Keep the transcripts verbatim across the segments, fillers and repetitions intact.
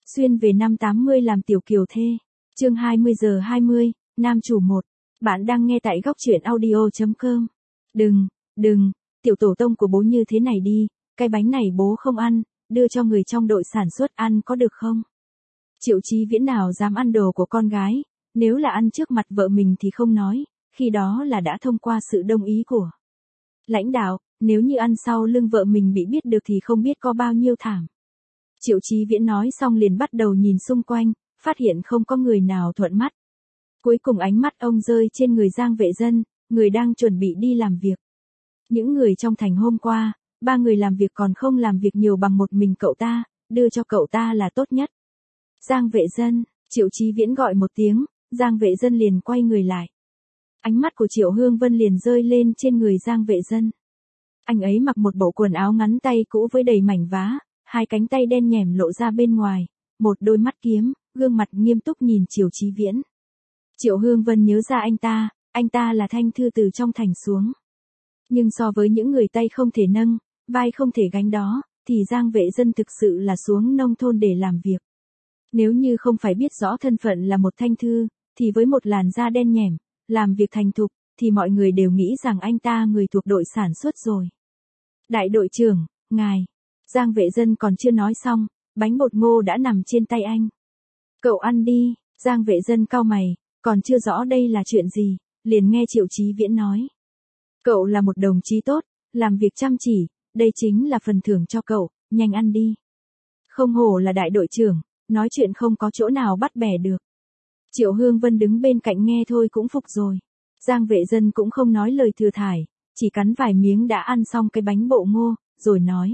Xuyên về năm tám mươi làm tiểu kiều thê. Chương hai mươi giờ hai mươi, nam chủ một. Bạn đang nghe tại góc truyện audio chấm com. Đừng, đừng, tiểu tổ tông của bố như thế này đi, cái bánh này bố không ăn, đưa cho người trong đội sản xuất ăn có được không? Triệu Chí Viễn nào dám ăn đồ của con gái, nếu là ăn trước mặt vợ mình thì không nói, khi đó là đã thông qua sự đồng ý của lãnh đạo, nếu như ăn sau lưng vợ mình bị biết được thì không biết có bao nhiêu thảm. Triệu Chí Viễn nói xong liền bắt đầu nhìn xung quanh, phát hiện không có người nào thuận mắt. Cuối cùng ánh mắt ông rơi trên người Giang Vệ Dân, người đang chuẩn bị đi làm việc. Những người trong thành hôm qua, ba người làm việc còn không làm việc nhiều bằng một mình cậu ta, đưa cho cậu ta là tốt nhất. Giang Vệ Dân, Triệu Chí Viễn gọi một tiếng, Giang Vệ Dân liền quay người lại. Ánh mắt của Triệu Hương Vân liền rơi lên trên người Giang Vệ Dân. Anh ấy mặc một bộ quần áo ngắn tay cũ với đầy mảnh vá, hai cánh tay đen nhẻm lộ ra bên ngoài, một đôi mắt kiếm, gương mặt nghiêm túc nhìn Triệu Chí Viễn. Triệu Hương Vân nhớ ra anh ta, anh ta là Thanh Thư từ trong thành xuống. Nhưng so với những người tay không thể nâng, vai không thể gánh đó, thì Giang Vệ Dân thực sự là xuống nông thôn để làm việc. Nếu như không phải biết rõ thân phận là một Thanh Thư, thì với một làn da đen nhẻm, làm việc thành thục, thì mọi người đều nghĩ rằng anh ta người thuộc đội sản xuất rồi. Đại đội trưởng, ngài. Giang Vệ Dân còn chưa nói xong, bánh bột ngô đã nằm trên tay anh. Cậu ăn đi, Giang Vệ Dân cau mày, còn chưa rõ đây là chuyện gì, liền nghe Triệu Chí Viễn nói. Cậu là một đồng chí tốt, làm việc chăm chỉ, đây chính là phần thưởng cho cậu, nhanh ăn đi. Không hổ là đại đội trưởng, nói chuyện không có chỗ nào bắt bẻ được. Triệu Hương Vân đứng bên cạnh nghe thôi cũng phục rồi. Giang Vệ Dân cũng không nói lời thừa thải, chỉ cắn vài miếng đã ăn xong cái bánh bộ ngô, rồi nói.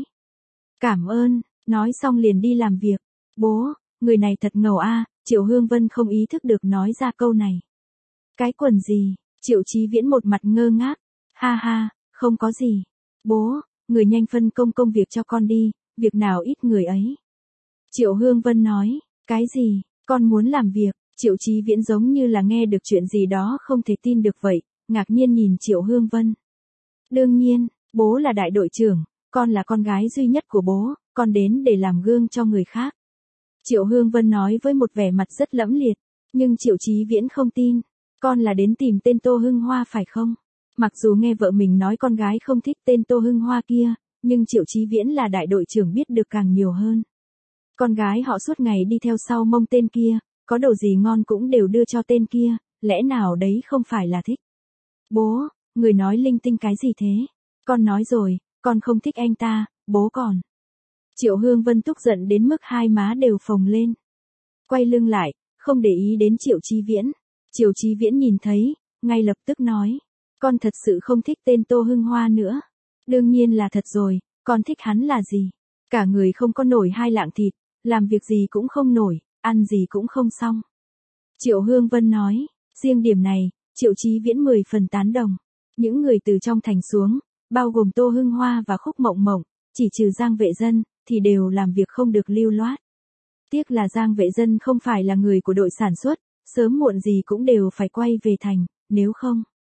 Cảm ơn, nói xong liền đi làm việc. Bố, người này thật ngầu a. Triệu Hương Vân không ý thức được nói ra câu này. Cái quần gì? Triệu Chí Viễn một mặt ngơ ngác. Ha ha, không có gì. Bố, người nhanh phân công công việc cho con đi, việc nào ít người ấy. Triệu Hương Vân nói, cái gì, con muốn làm việc. Triệu Chí Viễn giống như là nghe được chuyện gì đó không thể tin được vậy, ngạc nhiên nhìn Triệu Hương Vân. Đương nhiên, bố là đại đội trưởng, con là con gái duy nhất của bố, con đến để làm gương cho người khác. Triệu Hương Vân nói với một vẻ mặt rất lẫm liệt, nhưng Triệu Chí Viễn không tin. Con là đến tìm tên Tô Hưng Hoa phải không? Mặc dù nghe vợ mình nói con gái không thích tên Tô Hưng Hoa kia, nhưng Triệu Chí Viễn là đại đội trưởng biết được càng nhiều hơn. Con gái họ suốt ngày đi theo sau mông tên kia, có đồ gì ngon cũng đều đưa cho tên kia, lẽ nào đấy không phải là thích? Bố, người nói linh tinh cái gì thế? Con nói rồi, con không thích anh ta, bố còn. Triệu Hương Vân tức giận đến mức hai má đều phồng lên. Quay lưng lại, không để ý đến Triệu Chí Viễn. Triệu Chí Viễn nhìn thấy, ngay lập tức nói. Con thật sự không thích tên Tô Hưng Hoa nữa. Đương nhiên là thật rồi, con thích hắn là gì? Cả người không có nổi hai lạng thịt, làm việc gì cũng không nổi, ăn gì cũng không xong. Triệu Hương Vân nói, riêng điểm này, Triệu Chí Viễn mười phần tán đồng. Những người từ trong thành xuống, bao gồm Tô Hưng Hoa và Khúc Mộng Mộng, chỉ trừ Giang Vệ Dân, thì đều làm việc không được lưu loát. Tiếc là Giang Vệ Dân không phải là người của đội sản xuất, sớm muộn gì cũng đều phải quay về thành, nếu không.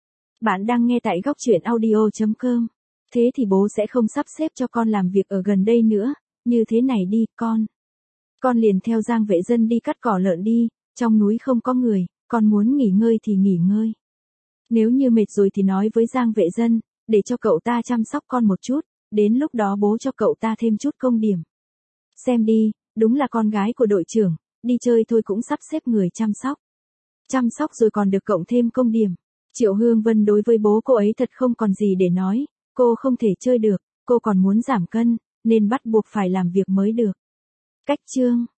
Bạn đang nghe tại góc truyện audio chấm com. Thế thì bố sẽ không sắp xếp cho con làm việc ở gần đây nữa, như thế này đi, con. Con liền theo Giang Vệ Dân đi cắt cỏ lợn đi, trong núi không có người, con muốn nghỉ ngơi thì nghỉ ngơi. Nếu như mệt rồi thì nói với Giang Vệ Dân, để cho cậu ta chăm sóc con một chút, đến lúc đó bố cho cậu ta thêm chút công điểm. Xem đi, đúng là con gái của đội trưởng, đi chơi thôi cũng sắp xếp người chăm sóc. Chăm sóc rồi còn được cộng thêm công điểm. Triệu Hương Vân đối với bố cô ấy thật không còn gì để nói, cô không thể chơi được, cô còn muốn giảm cân, nên bắt buộc phải làm việc mới được. Cách chương